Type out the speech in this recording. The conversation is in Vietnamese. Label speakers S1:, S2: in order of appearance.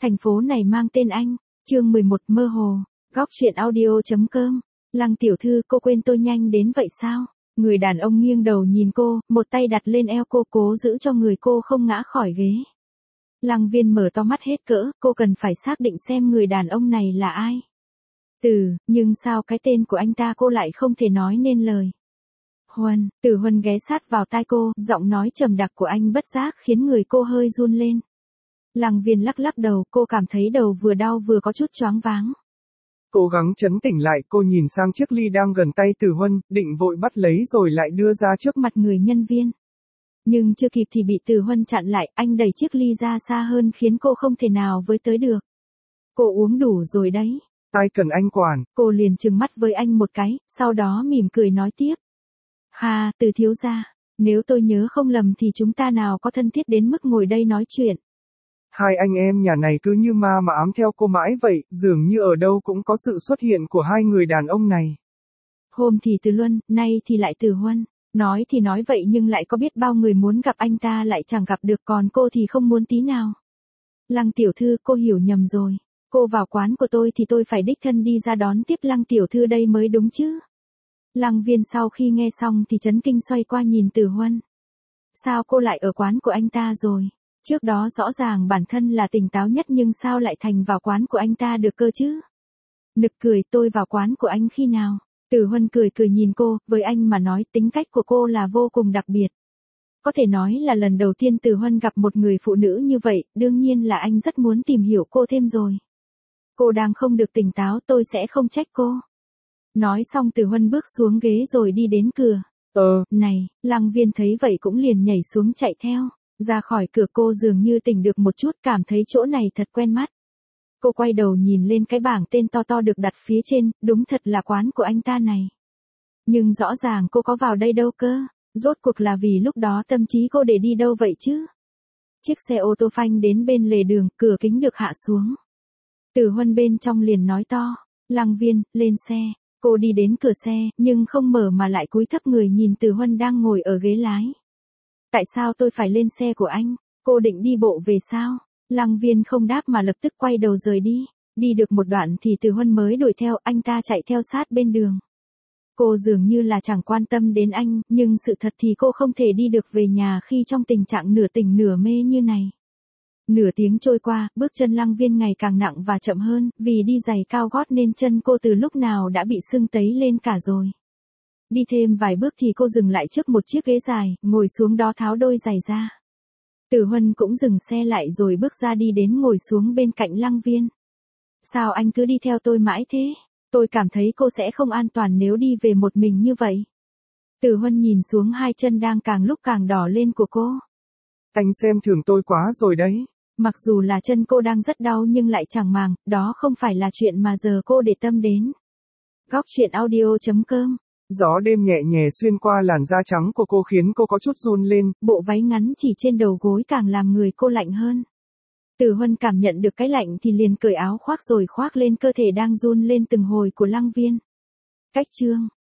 S1: Thành phố này mang tên anh. Chương 11 mơ hồ. Góc truyện audio.com. Lăng tiểu thư, cô quên tôi nhanh đến vậy sao? Người đàn ông nghiêng đầu nhìn cô, một tay đặt lên eo cô cố giữ cho người cô không ngã khỏi ghế. Lăng Viên mở to mắt hết cỡ, cô cần phải xác định xem người đàn ông này là ai. Nhưng sao cái tên của anh ta cô lại không thể nói nên lời. Huân, Tử Huân ghé sát vào tai cô, giọng nói trầm đặc của anh bất giác khiến người cô hơi run lên. Lăng Viên lắc lắc đầu, cô cảm thấy đầu vừa đau vừa có chút choáng váng.
S2: Cố gắng trấn tĩnh lại, cô nhìn sang chiếc ly đang gần tay Tử Huân, định vội bắt lấy rồi lại đưa ra trước
S1: mặt người nhân viên. Nhưng chưa kịp thì bị Tử Huân chặn lại, anh đẩy chiếc ly ra xa hơn khiến cô không thể nào với tới được. Cô uống đủ rồi đấy.
S2: Ai cần anh quản?
S1: Cô liền trừng mắt với anh một cái, sau đó mỉm cười nói tiếp. Ha, Từ thiếu gia, nếu tôi nhớ không lầm thì chúng ta nào có thân thiết đến mức ngồi đây nói chuyện.
S2: Hai anh em nhà này cứ như ma mà ám theo cô mãi vậy, dường như ở đâu cũng có sự xuất hiện của hai người đàn ông này.
S1: Hôm thì Từ Luân, nay thì lại Tử Huân. Nói thì nói vậy nhưng lại có biết bao người muốn gặp anh ta lại chẳng gặp được, còn cô thì không muốn tí nào. Lăng tiểu thư, cô hiểu nhầm rồi. Cô vào quán của tôi thì tôi phải đích thân đi ra đón tiếp Lăng tiểu thư đây mới đúng chứ. Lăng Viên sau khi nghe xong thì chấn kinh xoay qua nhìn Tử Huân. Sao cô lại ở quán của anh ta rồi? Trước đó rõ ràng bản thân là tỉnh táo nhất nhưng sao lại thành vào quán của anh ta được cơ chứ? Nực cười, tôi vào quán của anh khi nào? Tử Huân cười cười nhìn cô, với anh mà nói tính cách của cô là vô cùng đặc biệt. Có thể nói là lần đầu tiên Tử Huân gặp một người phụ nữ như vậy, đương nhiên là anh rất muốn tìm hiểu cô thêm rồi. Cô đang không được tỉnh táo, tôi sẽ không trách cô. Nói xong Tử Huân bước xuống ghế rồi đi đến cửa. Này, Lăng Viên thấy vậy cũng liền nhảy xuống chạy theo. Ra khỏi cửa cô dường như tỉnh được một chút, cảm thấy chỗ này thật quen mắt. Cô quay đầu nhìn lên cái bảng tên to to được đặt phía trên, đúng thật là quán của anh ta này. Nhưng rõ ràng cô có vào đây đâu cơ, rốt cuộc là vì lúc đó tâm trí cô để đi đâu vậy chứ? Chiếc xe ô tô phanh đến bên lề đường, cửa kính được hạ xuống. Tử Huân bên trong liền nói to, Lăng Viên, lên xe. Cô đi đến cửa xe, nhưng không mở mà lại cúi thấp người nhìn Tử Huân đang ngồi ở ghế lái. Tại sao tôi phải lên xe của anh? Cô định đi bộ về sao? Lăng Viên không đáp mà lập tức quay đầu rời đi. Đi được một đoạn thì Tử Huân mới đuổi theo, anh ta chạy theo sát bên đường. Cô dường như là chẳng quan tâm đến anh, nhưng sự thật thì cô không thể đi được về nhà khi trong tình trạng nửa tỉnh nửa mê như này. Nửa tiếng trôi qua, bước chân Lăng Viên ngày càng nặng và chậm hơn, vì đi giày cao gót nên chân cô từ lúc nào đã bị sưng tấy lên cả rồi. Đi thêm vài bước thì cô dừng lại trước một chiếc ghế dài, ngồi xuống đó tháo đôi giày ra. Tử Huân cũng dừng xe lại rồi bước ra đi đến ngồi xuống bên cạnh Lăng Viên. Sao anh cứ đi theo tôi mãi thế? Tôi cảm thấy cô sẽ không an toàn nếu đi về một mình như vậy. Tử Huân nhìn xuống hai chân đang càng lúc càng đỏ lên của cô.
S2: Anh xem thường tôi quá rồi đấy.
S1: Mặc dù là chân cô đang rất đau nhưng lại chẳng màng, đó không phải là chuyện mà giờ cô để tâm đến. Góc truyện audio.com.
S2: Gió đêm nhẹ nhẹ xuyên qua làn da trắng của cô khiến cô có chút run lên.
S1: Bộ váy ngắn chỉ trên đầu gối càng làm người cô lạnh hơn. Tử Huân cảm nhận được cái lạnh thì liền cởi áo khoác rồi khoác lên cơ thể đang run lên từng hồi của Lăng Viên. Cách chương